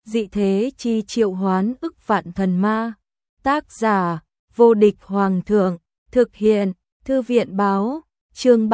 dị thế chi triệu hoán ức vạn thần ma. Tác giả, vô địch hoàng thượng, thực hiện, thư viện báo, chương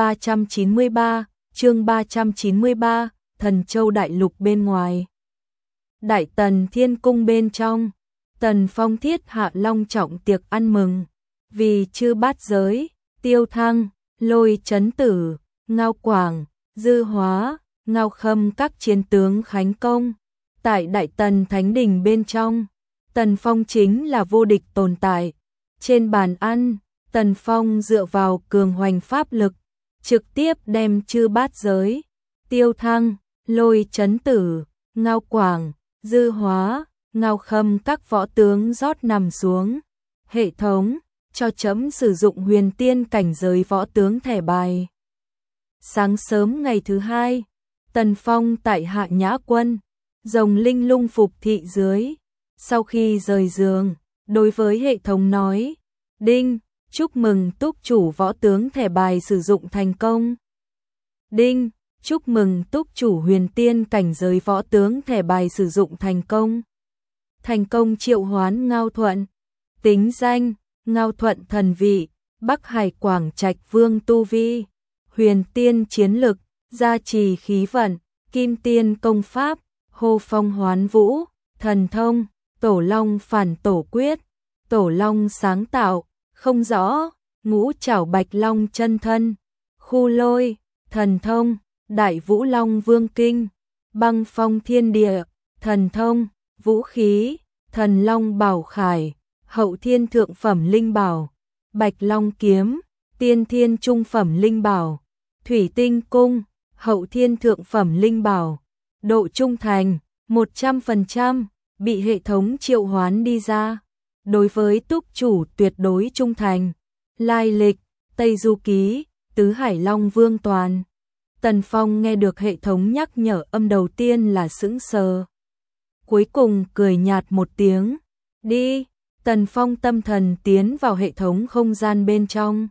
393, Thần Châu Đại Lục bên ngoài. Đại Tần Thiên Cung bên trong, Tần Phong thiết hạ long trọng tiệc ăn mừng, vì chư bát giới, Tiêu Thăng, Lôi Chấn Tử, Ngao Quảng, Dư Hóa, Ngao Khâm các chiến tướng khánh công. Tại Đại Tần Thánh Đình bên trong, Tần Phong chính là vô địch tồn tại. Trên bàn ăn, Tần Phong dựa vào cường hoành pháp lực, trực tiếp đem chư bát giới, Tiêu Thăng, Lôi Chấn Tử, Ngao Quảng, Dư Hóa, Ngao Khâm các võ tướng rót nằm xuống. Hệ thống, cho trẫm sử dụng huyền tiên cảnh giới võ tướng thẻ bài. Sáng sớm ngày thứ hai, Tần Phong tại Hạ Nhã Quân, Rồng Linh Lung phục thị dưới. Sau khi rời giường, đối với hệ thống nói, đinh, chúc mừng túc chủ võ tướng thẻ bài sử dụng thành công. Đinh, chúc mừng túc chủ huyền tiên cảnh giới võ tướng thẻ bài sử dụng thành công. Thành công triệu hoán Ngao Thuận. Tính danh, Ngao Thuận thần vị, Bắc Hải Quảng Trạch Vương tu vi, huyền tiên chiến lực, gia trì khí vận, kim tiên công pháp, hô phong hoán vũ, thần thông, tổ long phản tổ quyết, tổ long sáng tạo, không rõ, ngũ trảo bạch long chân thân, khu lôi, thần thông, đại vũ long vương kinh, băng phong thiên địa, thần thông, vũ khí, thần long bảo khải, hậu thiên thượng phẩm linh bảo, bạch long kiếm, tiên thiên trung phẩm linh bảo, thủy tinh cung, hậu thiên thượng phẩm linh bảo. Độ trung thành 100%, bị hệ thống triệu hoán đi ra. Đối với túc chủ tuyệt đối trung thành. Lai lịch, Tây Du Ký, Tứ Hải Long Vương Toàn. Tần Phong nghe được hệ thống nhắc nhở âm đầu tiên là sững sờ. Cuối cùng cười nhạt một tiếng. Đi, Tần Phong tâm thần tiến vào hệ thống không gian bên trong.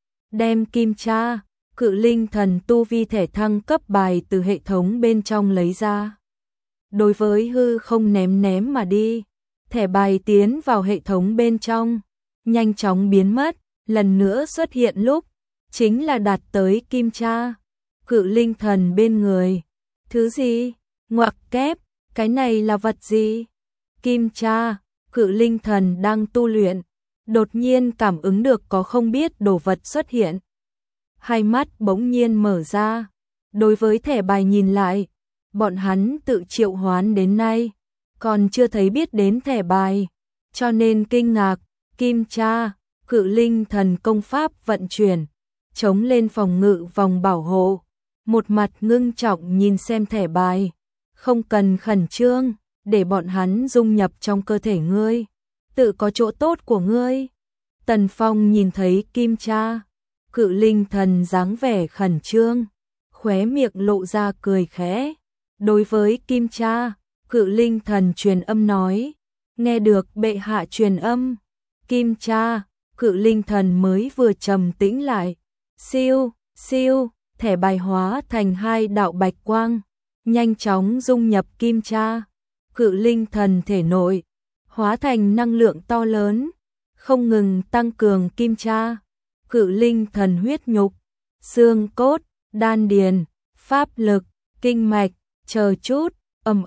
Đem kim tra, cự linh thần tu vi thể thăng cấp bài từ hệ thống bên trong lấy ra. Đối với hư không ném mà đi. Thẻ bài tiến vào hệ thống bên trong, nhanh chóng biến mất, lần nữa xuất hiện lúc, chính là đạt tới kim tra, cự linh thần bên người. Thứ gì? Ngoặc kép, cái này là vật gì? Kim tra, cự linh thần đang tu luyện, đột nhiên cảm ứng được có không biết đồ vật xuất hiện. Hai mắt bỗng nhiên mở ra, đối với thẻ bài nhìn lại, bọn hắn tự triệu hoán đến nay, còn chưa thấy biết đến thẻ bài, cho nên kinh ngạc. Kim tra, cự linh thần công pháp vận chuyển, chống lên phòng ngự vòng bảo hộ, một mặt ngưng trọng nhìn xem thẻ bài, không cần khẩn trương, để bọn hắn dung nhập trong cơ thể ngươi, tự có chỗ tốt của ngươi. Tần Phong nhìn thấy kim tra, cự linh thần dáng vẻ khẩn trương, khóe miệng lộ ra cười khẽ. Đối với kim tra, cự linh thần truyền âm nói, nghe được bệ hạ truyền âm. Kim tra, cự linh thần mới vừa trầm tĩnh lại. Siêu, siêu, thẻ bài hóa thành hai đạo bạch quang, nhanh chóng dung nhập kim tra, cự linh thần thể nội, hóa thành năng lượng to lớn, không ngừng tăng cường kim tra, cự linh thần huyết nhục, xương cốt, đan điền, pháp lực, kinh mạch, chờ chút, ầm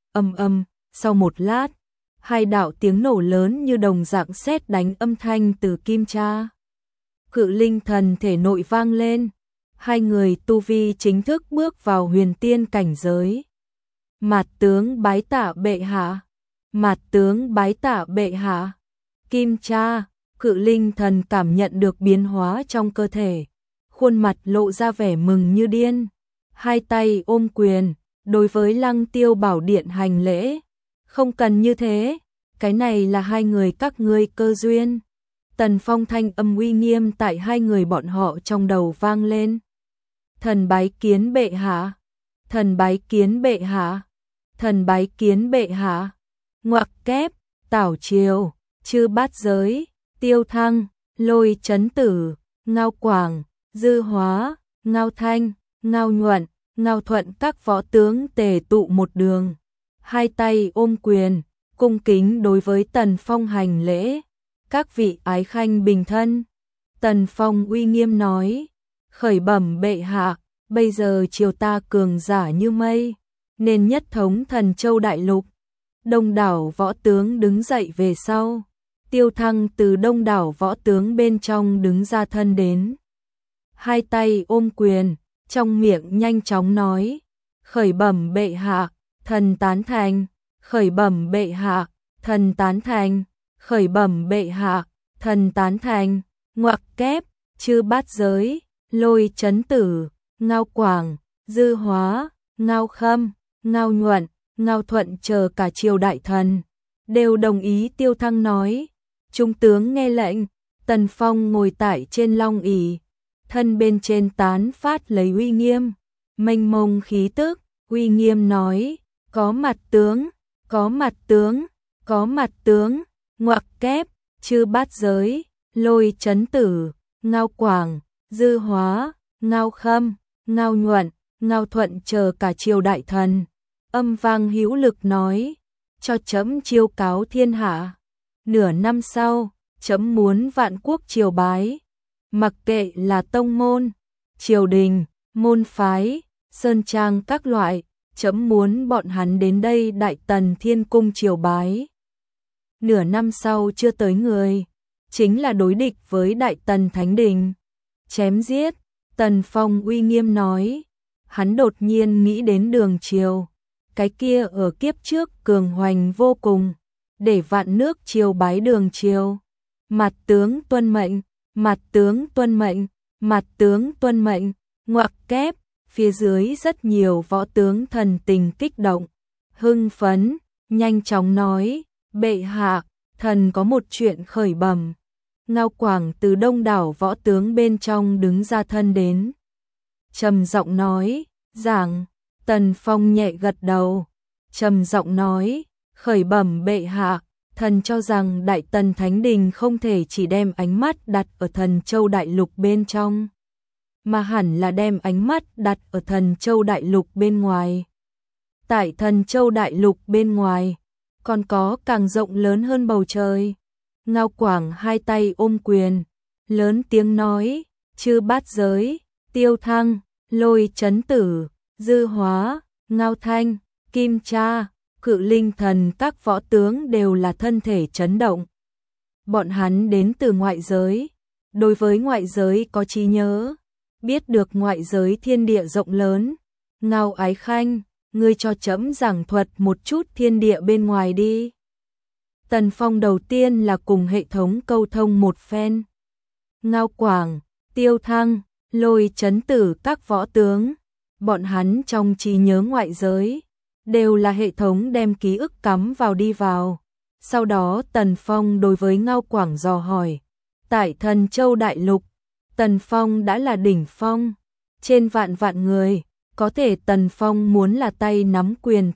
ầm, sau một lát, hai đạo tiếng nổ lớn như đồng dạng sét đánh âm thanh từ kim tra, cự linh thần thể nội vang lên. Hai người tu vi chính thức bước vào huyền tiên cảnh giới. Mạt tướng bái tạ bệ hạ, mạt tướng bái tạ bệ hạ. Kim tra, cự linh thần cảm nhận được biến hóa trong cơ thể, khuôn mặt lộ ra vẻ mừng như điên, hai tay ôm quyền, đối với Lăng Tiêu Bảo Điện hành lễ. Không cần như thế, cái này là hai người các ngươi cơ duyên. Tần Phong thanh âm uy nghiêm tại hai người bọn họ trong đầu vang lên. Thần bái kiến bệ hạ, thần bái kiến bệ hạ, thần bái kiến bệ hạ. Ngoặc kép, Tảo Triều, chư bát giới, Tiêu Thăng, Lôi Chấn Tử, Ngao Quảng, Dư Hóa, Ngao Thanh, Ngao Nhuận, Ngao Thuận các võ tướng tề tụ một đường. hai tay ôm quyền, cung kính đối với Tần Phong hành lễ. Các vị ái khanh bình thân. Tần Phong uy nghiêm nói, khởi bẩm bệ hạ, bây giờ triều ta cường giả như mây, nên nhất thống Thần Châu đại lục. Đông đảo võ tướng đứng dậy về sau. Tiêu Thăng từ đông đảo võ tướng bên trong đứng ra thân đến. Hai tay ôm quyền, trong miệng nhanh chóng nói, khởi bẩm bệ hạ, thần tán thành, khởi bẩm bệ hạ, thần tán thành, khởi bẩm bệ hạ, thần tán thành, ngoặc kép, chư bát giới, Lôi Chấn Tử, Ngao Quảng, Dư Hóa, Ngao Khâm, Ngao Nhuận, Ngao Thuận chờ cả triều đại thần, đều đồng ý. Tiêu Thăng nói, trung tướng nghe lệnh. Tần Phong ngồi tại trên long ỷ, thân bên trên tán phát lấy uy nghiêm, mênh mông khí tức, uy nghiêm nói, có mặt tướng, có mặt tướng, có mặt tướng, ngoặc kép, chư bát giới, Lôi Chấn Tử, Ngao Quảng, Dư Hóa, Ngao Khâm, Ngao Nhuận, Ngao Thuận chờ cả triều đại thần, âm vang hữu lực nói, cho trẫm chiêu cáo thiên hạ. Nửa năm sau, trẫm muốn vạn quốc triều bái, mặc kệ là tông môn, triều đình, môn phái, sơn trang các loại, trẫm muốn bọn hắn đến đây Đại Tần Thiên Cung triều bái. Nửa năm sau chưa tới người, chính là đối địch với Đại Tần Thánh Đình. Chém giết, Tần Phong uy nghiêm nói, hắn đột nhiên nghĩ đến Đường Triều, cái kia ở kiếp trước cường hoành vô cùng, để vạn nước triều bái Đường Triều. Mặt tướng tuân mệnh, mặt tướng tuân mệnh, mặt tướng tuân mệnh, ngoặc kép, phía dưới rất nhiều võ tướng thần tình kích động, hưng phấn, nhanh chóng nói, bệ hạ, thần có một chuyện khởi bẩm. Ngao Quảng từ đông đảo võ tướng bên trong đứng ra thân đến, trầm giọng nói, giảng. Tần Phong nhẹ gật đầu, trầm giọng nói, khởi bẩm bệ hạ, thần cho rằng Đại Tần Thánh Đình không thể chỉ đem ánh mắt đặt ở Thần Châu đại lục bên trong, mà hẳn là đem ánh mắt đặt ở Thần Châu đại lục bên ngoài. Tại Thần Châu đại lục bên ngoài, còn có càng rộng lớn hơn bầu trời. Ngao Quảng hai tay ôm quyền, lớn tiếng nói, chư bát giới, Tiêu Thăng, Lôi Chấn Tử, Dư Hóa, Ngao Thanh, Kim Cha, Cự Linh Thần các võ tướng đều là thân thể chấn động. Bọn hắn đến từ ngoại giới, đối với ngoại giới có trí nhớ, biết được ngoại giới thiên địa rộng lớn. Ngao ái khanh, ngươi cho trẫm giảng thuật một chút thiên địa bên ngoài đi. Tần Phong đầu tiên là cùng hệ thống câu thông một phen. Ngao Quảng, Tiêu Thăng, Lôi Chấn Tử các võ tướng, bọn hắn trong trí nhớ ngoại giới, đều là hệ thống đem ký ức cắm vào đi vào. Sau đó Tần Phong đối với Ngao Quảng dò hỏi, tại Thần Châu đại lục, Tần Phong đã là đỉnh phong, trên vạn vạn người, có thể Tần Phong muốn là tay nắm quyền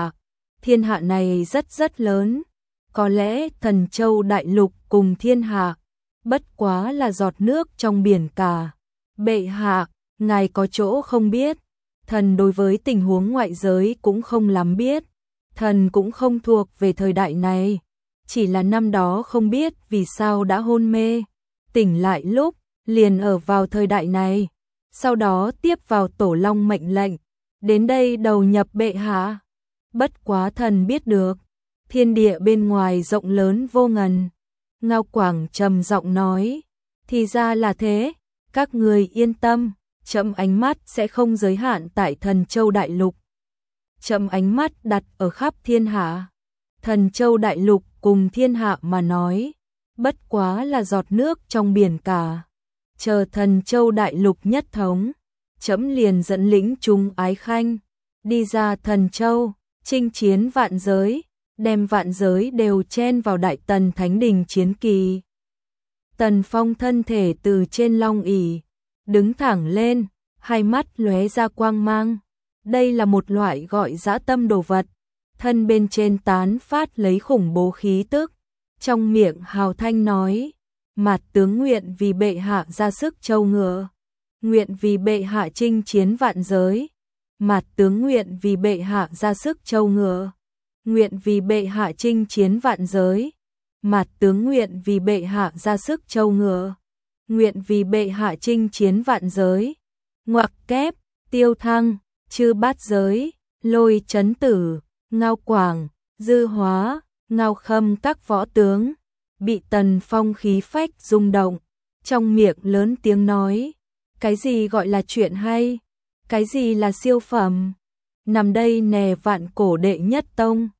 thiên hạ này rất rất lớn, có lẽ Thần Châu đại lục cùng thiên hạ, bất quá là giọt nước trong biển cả. Bệ hạ, ngài có chỗ không biết, thần đối với tình huống ngoại giới cũng không lắm biết, thần cũng không thuộc về thời đại này, chỉ là năm đó không biết vì sao đã hôn mê, tỉnh lại lúc liền ở vào thời đại này, sau đó tiếp vào Tổ Long mệnh lệnh, đến đây đầu nhập bệ hạ. Bất quá thần biết được, thiên địa bên ngoài rộng lớn vô ngần. Ngao Quảng trầm giọng nói, thì ra là thế, các người yên tâm, trẫm ánh mắt sẽ không giới hạn tại Thần Châu đại lục. Trẫm ánh mắt đặt ở khắp thiên hạ. Thần Châu đại lục cùng thiên hạ mà nói, bất quá là giọt nước trong biển cả. Chờ Thần Châu đại lục nhất thống, trẫm liền dẫn lĩnh chúng ái khanh đi ra Thần Châu, chinh chiến vạn giới, đem vạn giới đều chen vào Đại Tần Thánh Đình chiến kỳ. Tần Phong thân thể từ trên long ỷ đứng thẳng lên, hai mắt lóe ra quang mang. Đây là một loại gọi dã tâm đồ vật, thân bên trên tán phát lấy khủng bố khí tức, trong miệng hào thanh nói, Mạt tướng nguyện vì bệ hạ ra sức châu ngựa, nguyện vì bệ hạ chinh chiến vạn giới. Mạt tướng nguyện vì bệ hạ ra sức châu ngựa, nguyện vì bệ hạ chinh chiến vạn giới. Mạt tướng nguyện vì bệ hạ ra sức châu ngựa, nguyện vì bệ hạ chinh chiến vạn giới. Ngoặc kép, Tiêu Thăng, Chư Bát Giới, Lôi Chấn Tử, Ngao Quảng, Dư Hóa, Ngao Khâm các võ tướng bị Tần Phong khí phách rung động, trong miệng lớn tiếng nói, cái gì gọi là chuyện hay, cái gì là siêu phẩm, nằm đây nè vạn cổ đệ nhất tông.